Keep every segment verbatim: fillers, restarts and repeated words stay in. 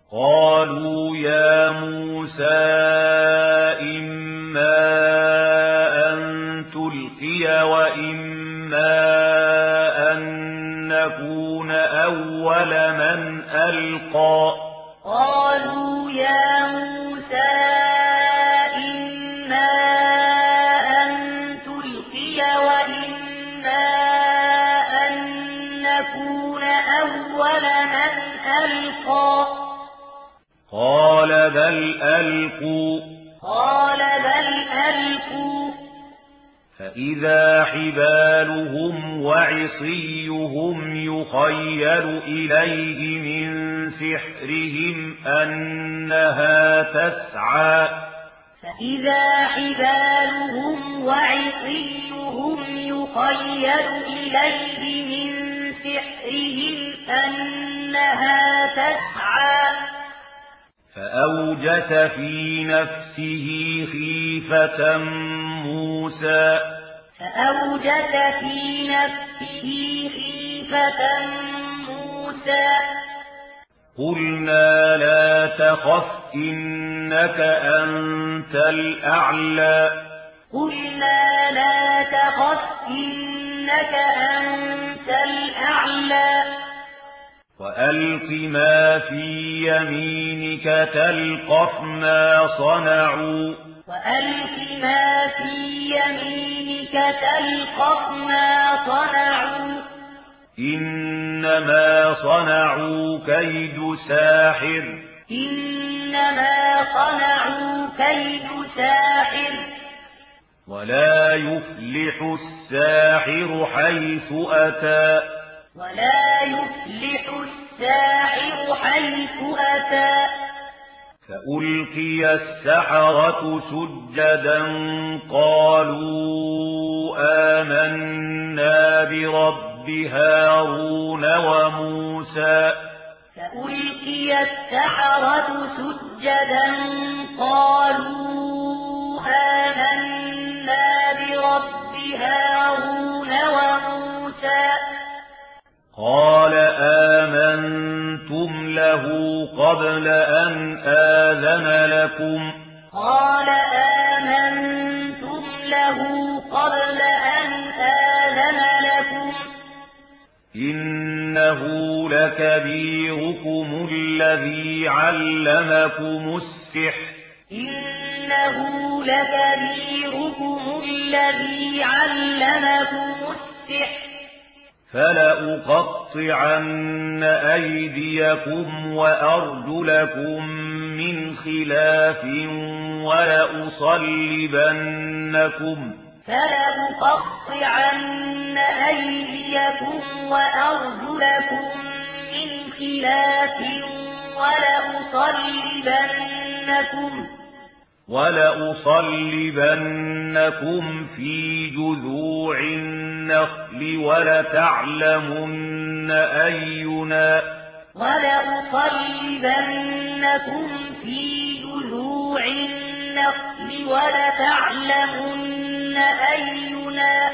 قالوا يا موسى إما أن تلقي وإما أن نكون أول من ألقى قالوا يا موسى إما أن تلقي وإما أن نكون أول من ألقى قال بل ألقوا قال بل ألقوا فإذا حبالهم وعصيهم يخيل إليه من سحرهم أنها تسعى فإذا حبالهم وعصيهم يخيل إليه من سحرهم أنها تسعى فأوجس في نفسه خيفة موسى فأوجس في نفسه خيفة موسى قلنا لا تخف إنك أنت الأعلى قلنا لا تخف إنك أنت الأعلى وألق ما في يمينك تلقف ما صنعوا وألق ما في يمينك تلقف ما صنعوا إنما صنعوا كيد ساحر إنما صنعوا كيد ساحر ولا يفلح الساحر حيث أتى ولا يفلح الساحر حيث أتى فألقي السحرة سجدا قالوا آمنا برب هارون وموسى فألقي السحرة سجدا قالوا آمنا برب هارون وموسى قال آمنتم له قبل أن آذن لكم قال آمنتم له قبل أن آذن لكم إنه لكبيركم الذي علمكم السحر إنه لكبيركم الذي علمكم السحر فلأقطعن أيديكم وأرجلكم من خلاف ولأصلبنكم فلأقطعن أيديكم وأرجلكم من خلاف ولأصلبنكم ولأصلبنكم في جذوع النخل ولتعلمن أينا ولأصلبنكم في جذوع النخل ولتعلمن أينا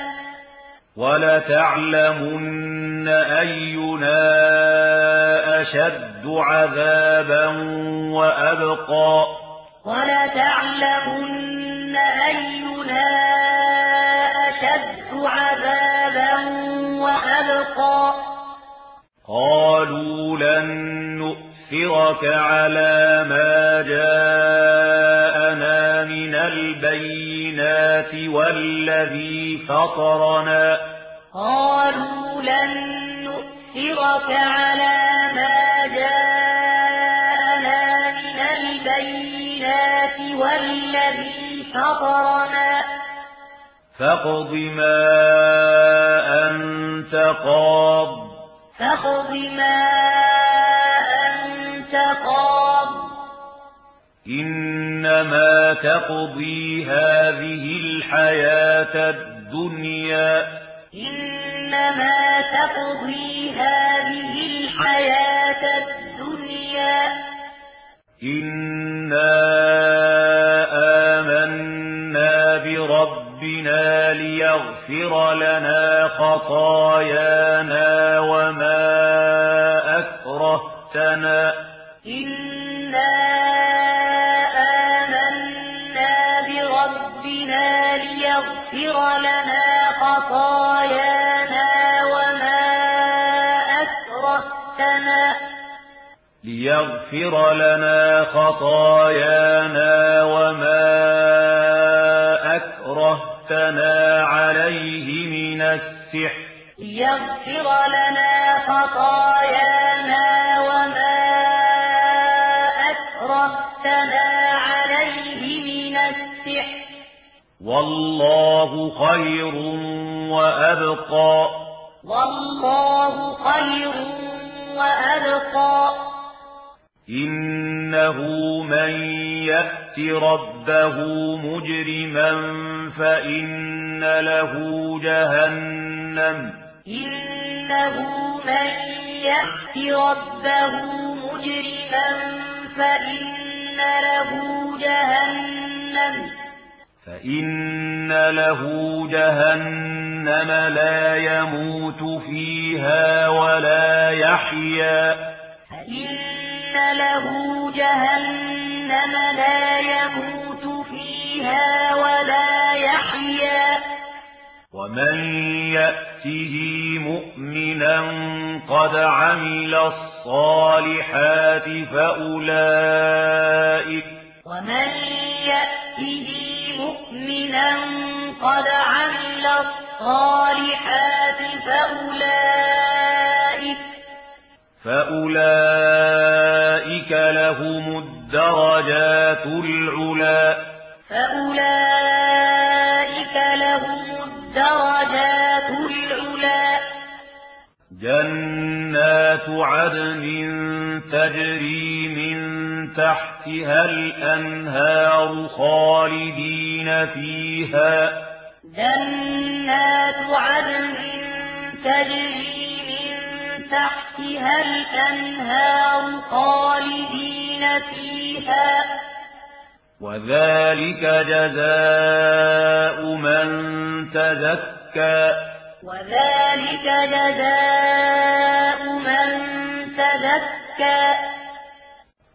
ولتعلمن أينا أشد عذابا وأبقى ولتعلمن أينا أشد عذابا وأبقى قالوا لن نؤثرك على ما جاءنا من البينات والذي فطرنا قالوا لن نؤثرك على ما جاءنا من البينات والذي فطرنا فاقض ما أنت قاض فاقض ما أنت قاض إنما تقضي هذه الحياة الدنيا إنما تقضي هذه الحياة الدنيا إنا آمنا بربنا ليغفر لنا خطايانا وما أكرهتنا إنا إنا آمنا بربنا ليغفر لنا خطايانا وما أكرهتنا ليغفر لنا خطايانا وما أكرهتنا عليه من السحر ليغفر لنا خطايانا وما أكرهتنا عليه من السحر والله خير وأبقى والله خير وأبقى إنه من يأت ربه مجرما فإن له جهنم إنه من يأت ربه مجرما فإن له جهنم فإن له جهنم لا يموت فيها ولا يحيا فإن له جهنم لا يموت فيها ولا يحيا ومن يأته مؤمنا قد عمل الصالحات فأولئك ومن يأته مؤمنا قد عمل الصالحات فأولئك فأولئك لهم الدرجات العلا فأولئك لهم الدرجات العلا جنات عدن تجري من تحتها الأنهار خالدين فيها جنات عدن تجري من تحتها الأنهار خالدين فيها وذلك جزاء من تزكى وذلك جزاء من تزكى